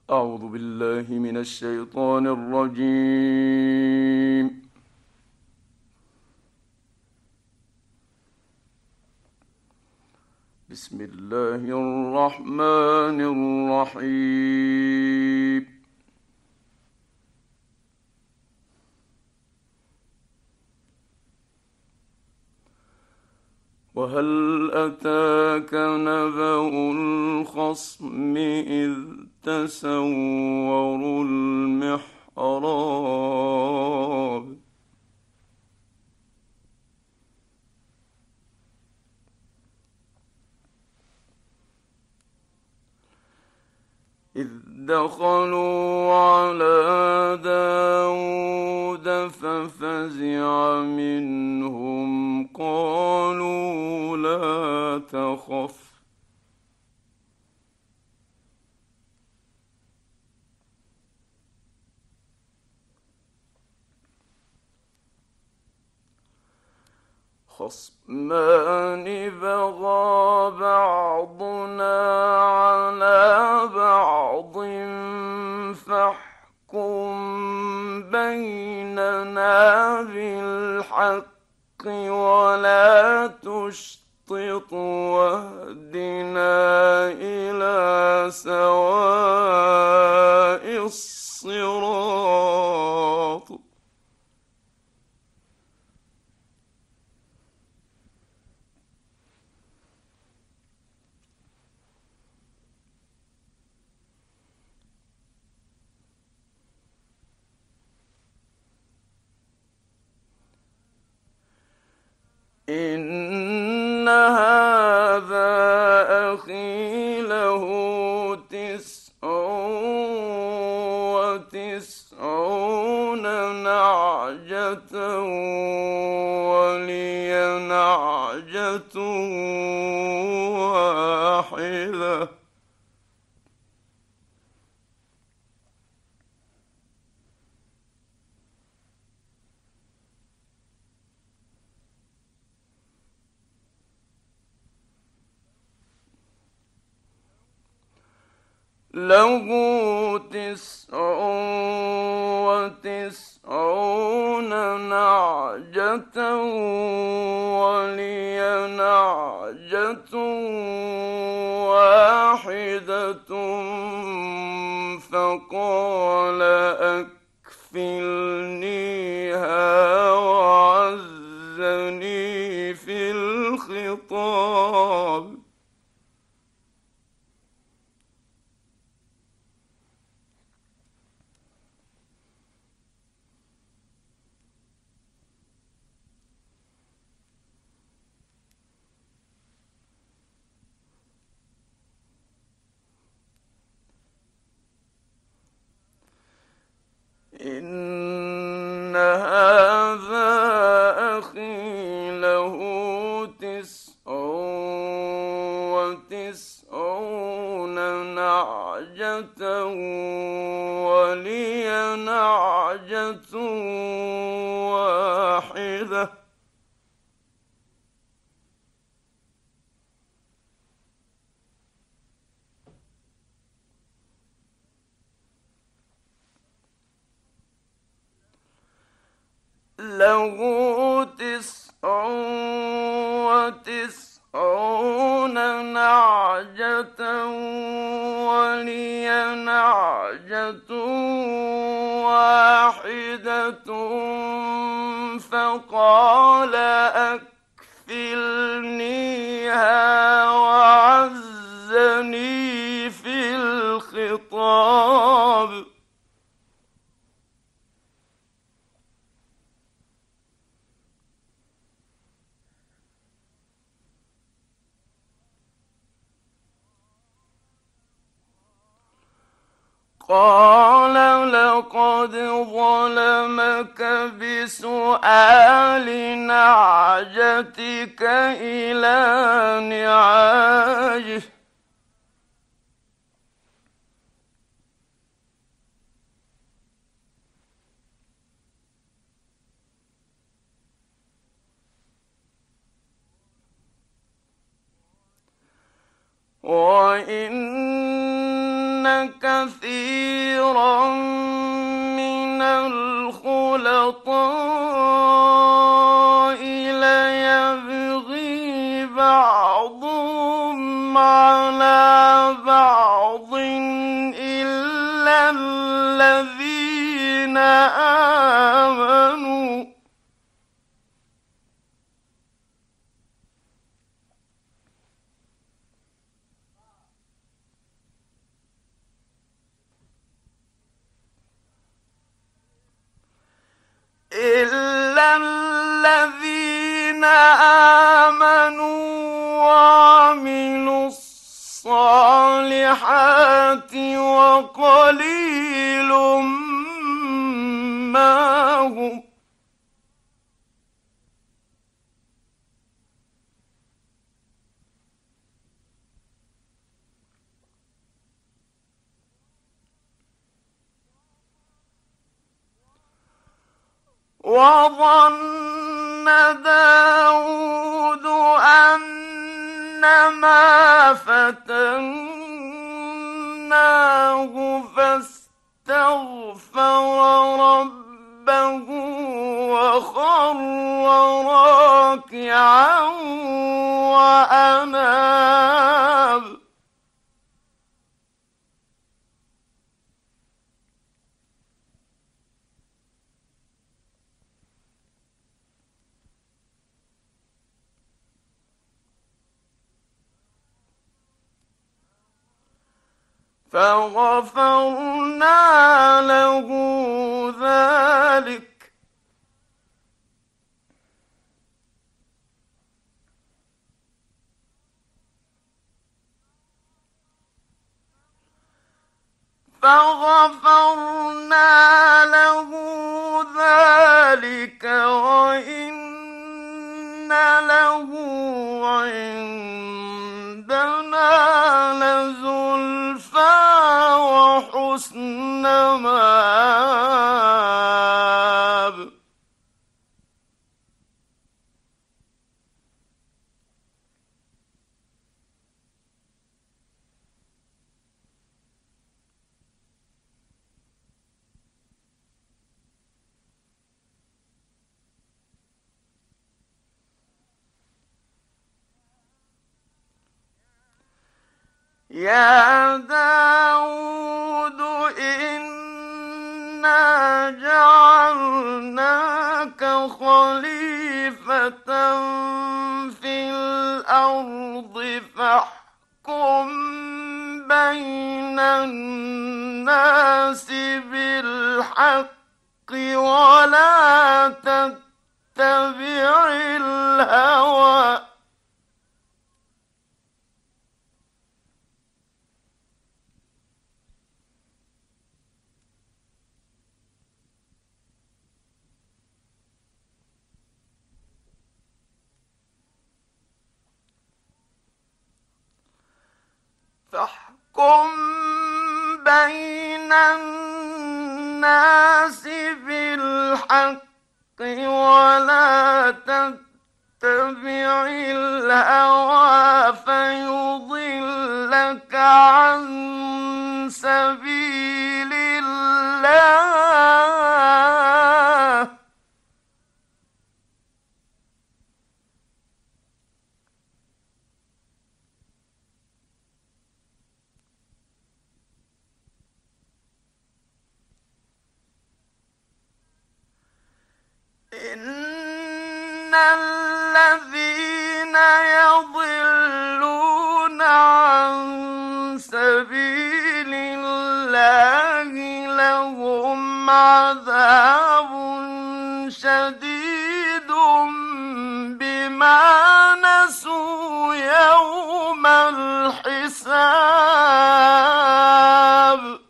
أعوذ بالله من الشيطان الرجيم. بسم الله الرحمن الرحيم. وهل أتاك نبأ الخصم إذ تسوروا المحراب إذ دخلوا على داود ففزع منهم قالوا لا تخف خصمان بغى بعضنا على بعض فاحكم بيننا بالحق ولا تشطط واهدنا إلى سواء الصراط. إن هذا أخي له 99 نعجة ولي نعجة واحدة له 99 نعجة ولي نعجة واحدة فقال أكفلنيها وعزني في الخطاب. إن هذا أخي له 99 نعجة ولي نعجة واحدة له 99 نعجة ولي نعجة واحدة فقال أكفلنيها وعزني في الخطاب. قال لقد ظلمك بسؤال نعجتك إلى نعاجه وإن 99 نعجة ولي نعجة واحدة فقال أكفلنيها وعزني في الخطاب. قال لقد ظلمك بسؤال نعجتك إلى نعاجه وإن 99 نعجة ولي نعجة واحدة فقال أكفلنيها وعزني في الخطاب. كثيرا من الخلطاء ليبغي بعضهم على بعض إلا الذين آمنوا وعملوا الصالحات وقليل ما هم وظن داود أنما فتناه فاستغفر ربه وخر راكعا وأناب فغفرنا له ذلك وإن له عندنا لزلفى وحسن مآب يا داود إنا جعلناك خليفة في الأرض فاحكم بين الناس بالحق ولا تتبع الهوى فاحكم بين الناس بالحق ولا تتبع الهوى فيضلك عن سبيل الله إن الذين يضلون عن سبيل الله لهم عذاب شديد بما نسوا يوم الحساب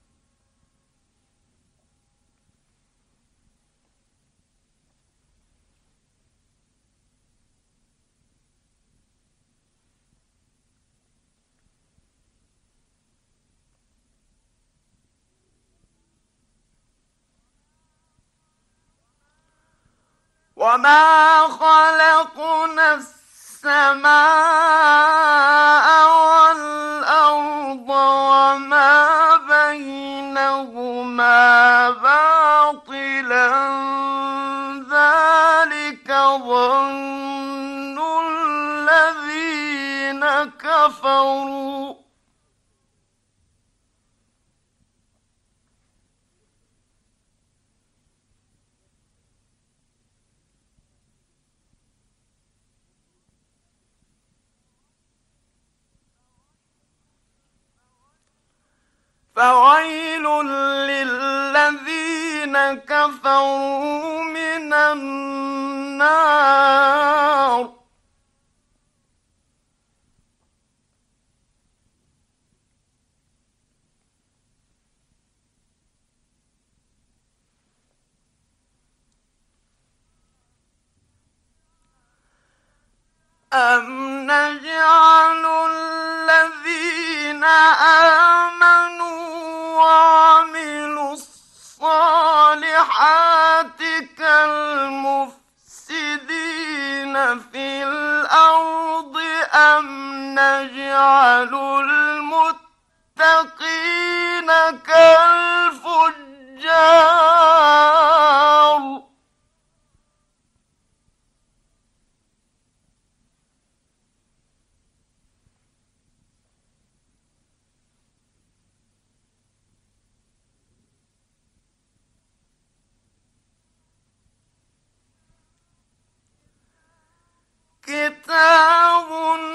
وما خلقنا السماء والأرض وما باطلا ذلك ظن الذين كفروا فويل للذين كفروا من النار أم نجعل الذين آمنوا وعملوا الصالحات كالمفسدين في الأرض أم نجعل المتقين كالفجار كتاب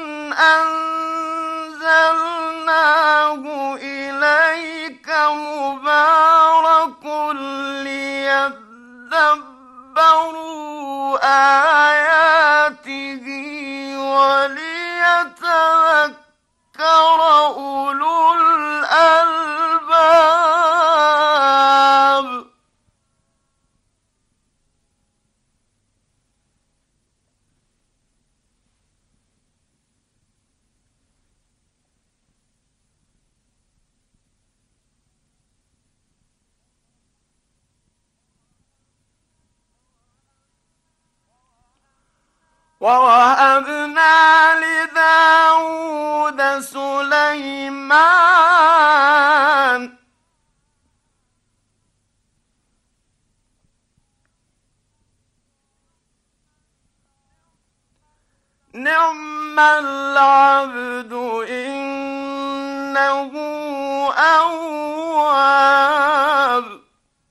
أنزلناه إليك مبارك ليدبروا آياته وليتذكر أولو الألباب ووهبنا لداود سليمان نعم العبد إنه أواب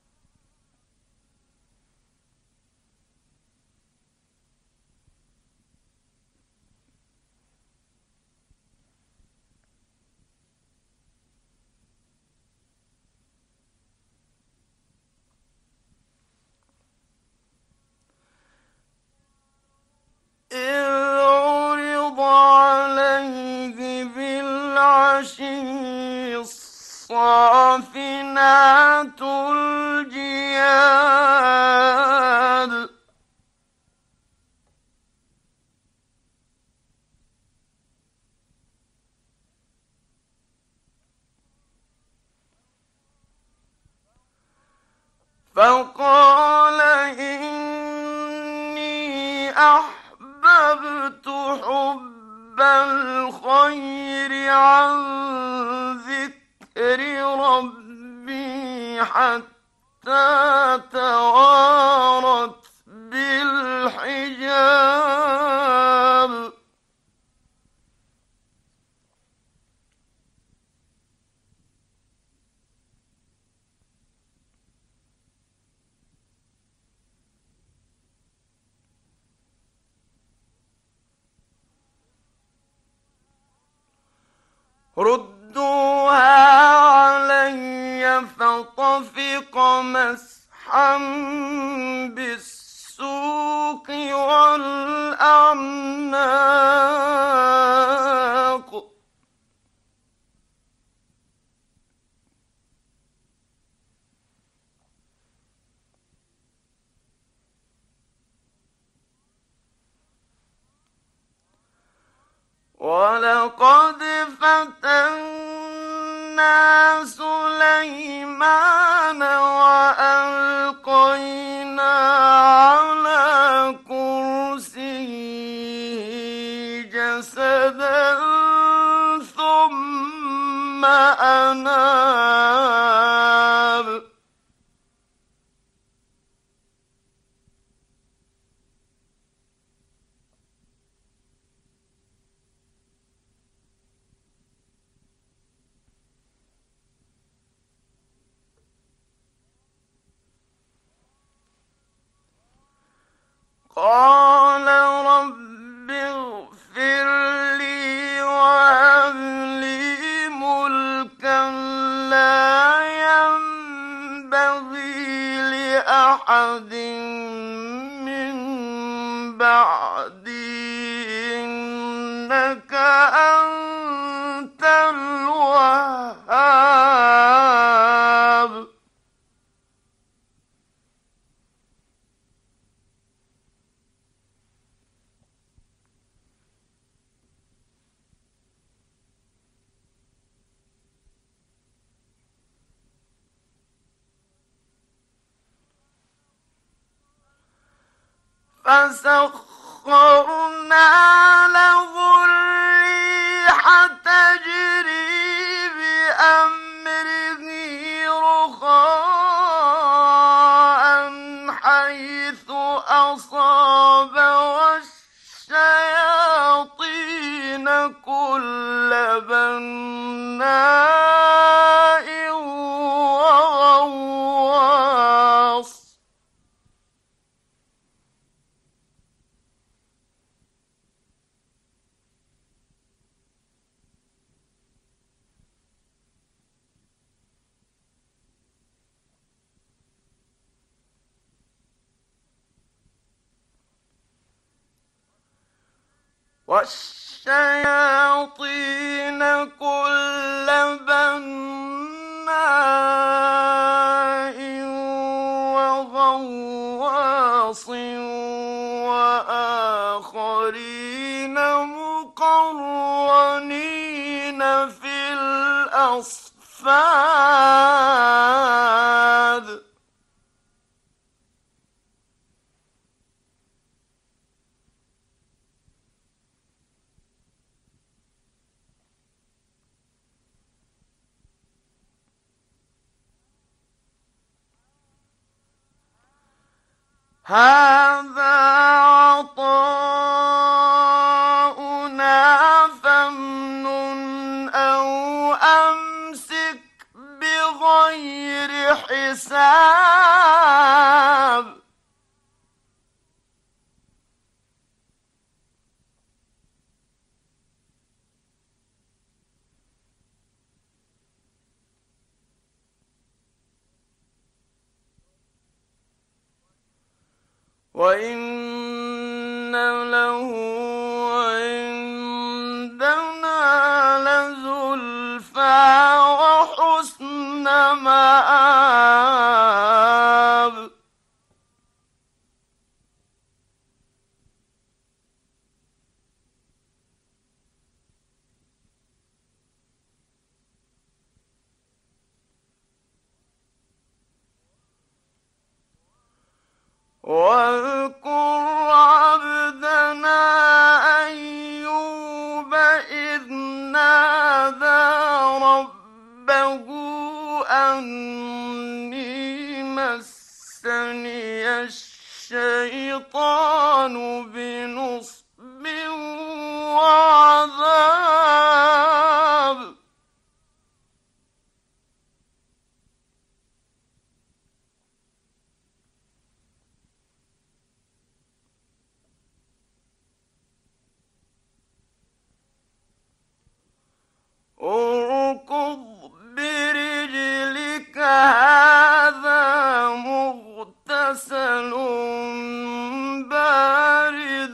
إذ عرض عليه بالعشي الصافنات الجياد فقال إني أحببت حب الخير عن ذكر ربي حتى توارت بالحجاب ردوها علي فطفق مسحا بالسوق والأعناق ولقد فتنا سليمان وألقينا على كرسيه جسدا ثم أناب قال رب اغفر لي وهب لي ملكا لا ينبغي لأحد من بعدي إنك أنت الوهاب. فسخرنا له الريح تجري بأمره رخاء حيث أصاب والشياطين كل بناء وغواص. والشياطين كل بناء وغواص وآخرين مقرنين في الأصفاد. هذا عطاؤنا فامنن أو أمسك بغير حساب. وإن له عندنا لزلفى وحسن مآب. واذكر عبدنا أيوب إذ نادى ربه أني مسني الشيطان بنصب وعذاب. اركض برجلك هذا مغتسل بارد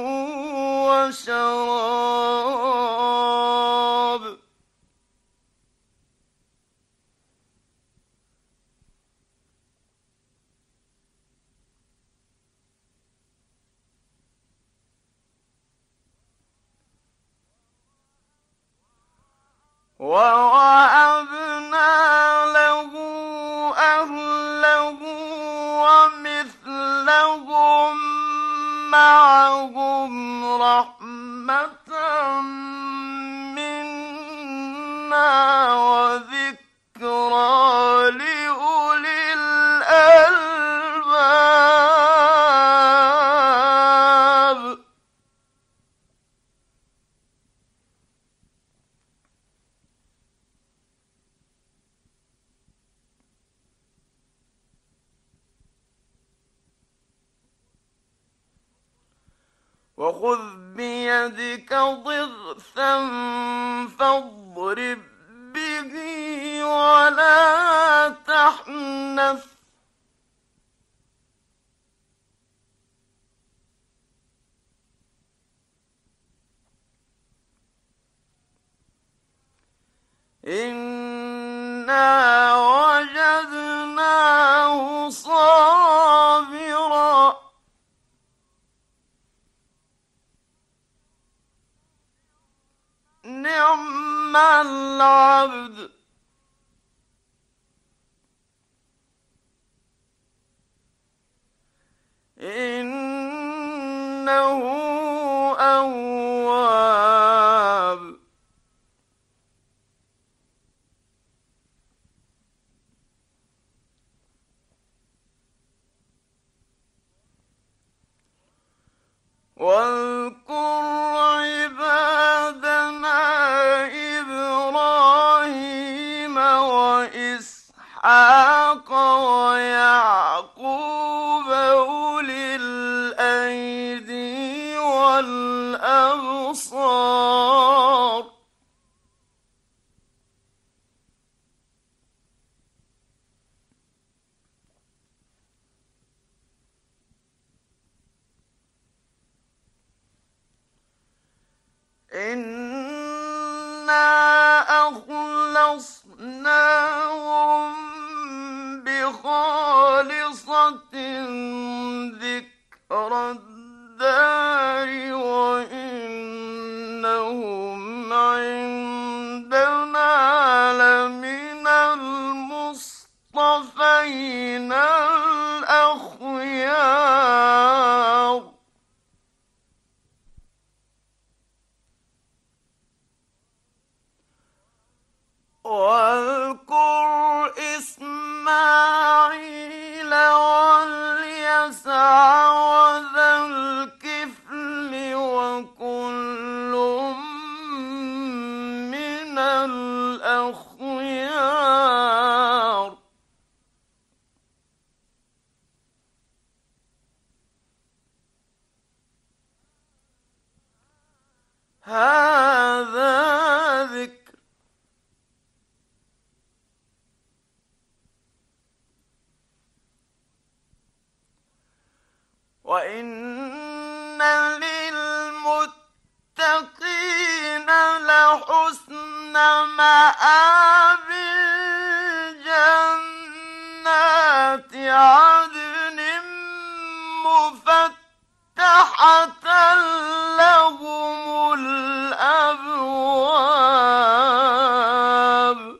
وشراب. ووهبنا له أهله ومثلهم معهم رحمة منا وذكرى لأولي الألباب. وخذ بيدك ضغثا فاضرب به ولا تحنث إنا وجدناه صابرا نعم العبد إنه أواب واذكر عبادنا إبراهيم وإسحاق ويعقوب أولي الأيدي والأبصار إنا أخلصناهم بخالصة ذكر الدار وإنهم عندنا لمن المصطفين الأخيار واذكر إسماعيل واليسع وذا الكفل وكل من الأخيار هذا ذكر وإن للمتقين لحسن مآب جنات عدن مفتحة لهم الأبواب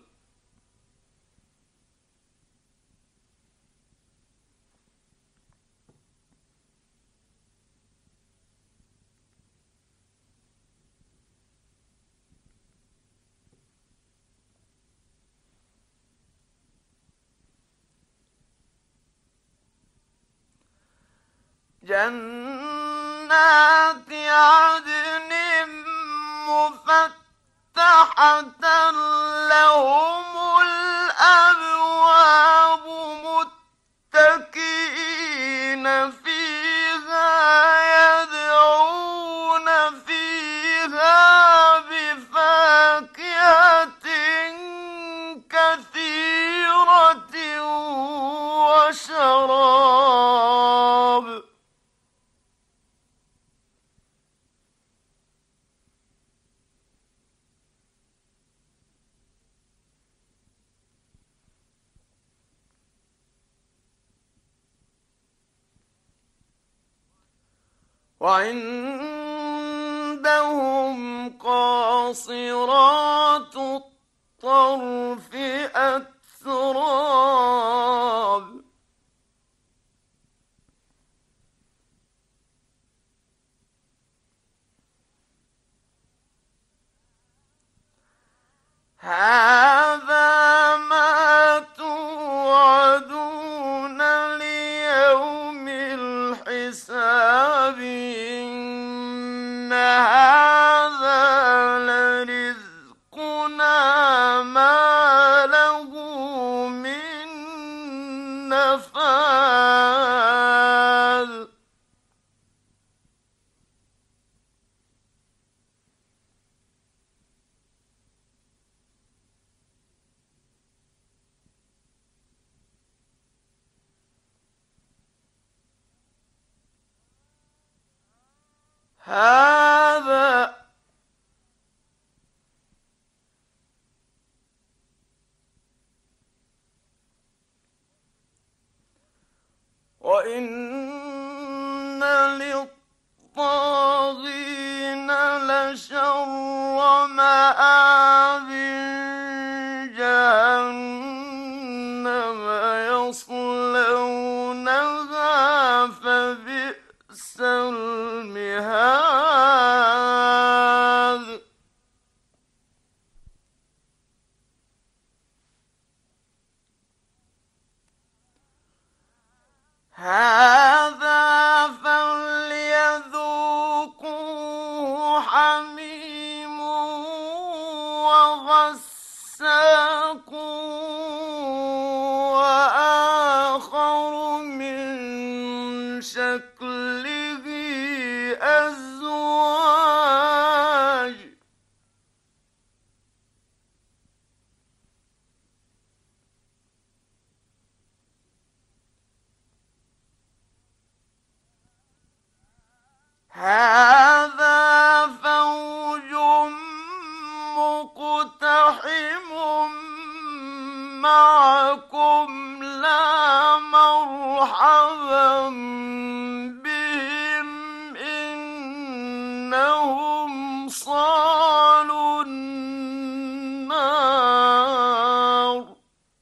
جنات عدن مفتحة لهم الأبواب متكئين فيها يدعون فيها بفاكهة كثيرة وشراب وعندهم قاصرات الطرف أتراب هذا ما توعدون ليوم الحساب إن هذا لرزقنا ما له من نفاد هذا وإن للطاغين لشر مآب جهنم يصلونها فبئس المهاد هذا فليذوقوه حميم وغساق وآخر من شكله أزواج هذا فوج مقتحم معكم لا مرحبا بهم إنهم صالوا النار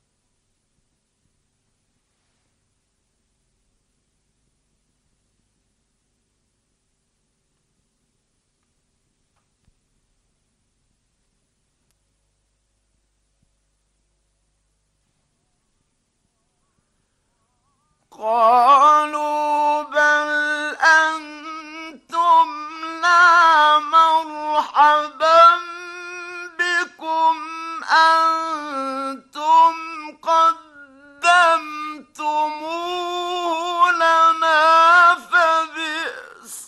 قالوا بل أنتم لا مرحبا بكم أنتم قدمتموه لنا فبئس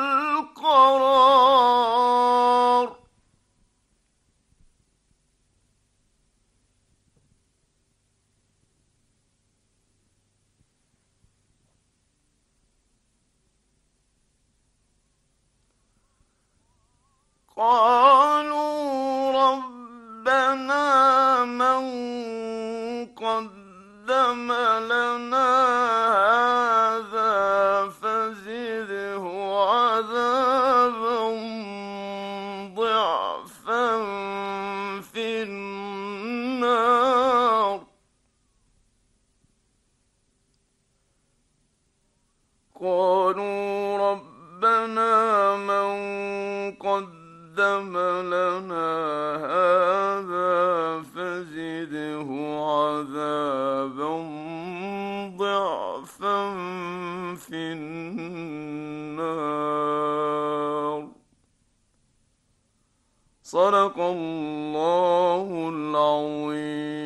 القرار قالوا ربنا من قدم لنا هذا فزده عذابا ضعفا في النار قالوا ربنا من قدم لنا هذا فزده عذابا ضعفا في النار صدق الله العظيم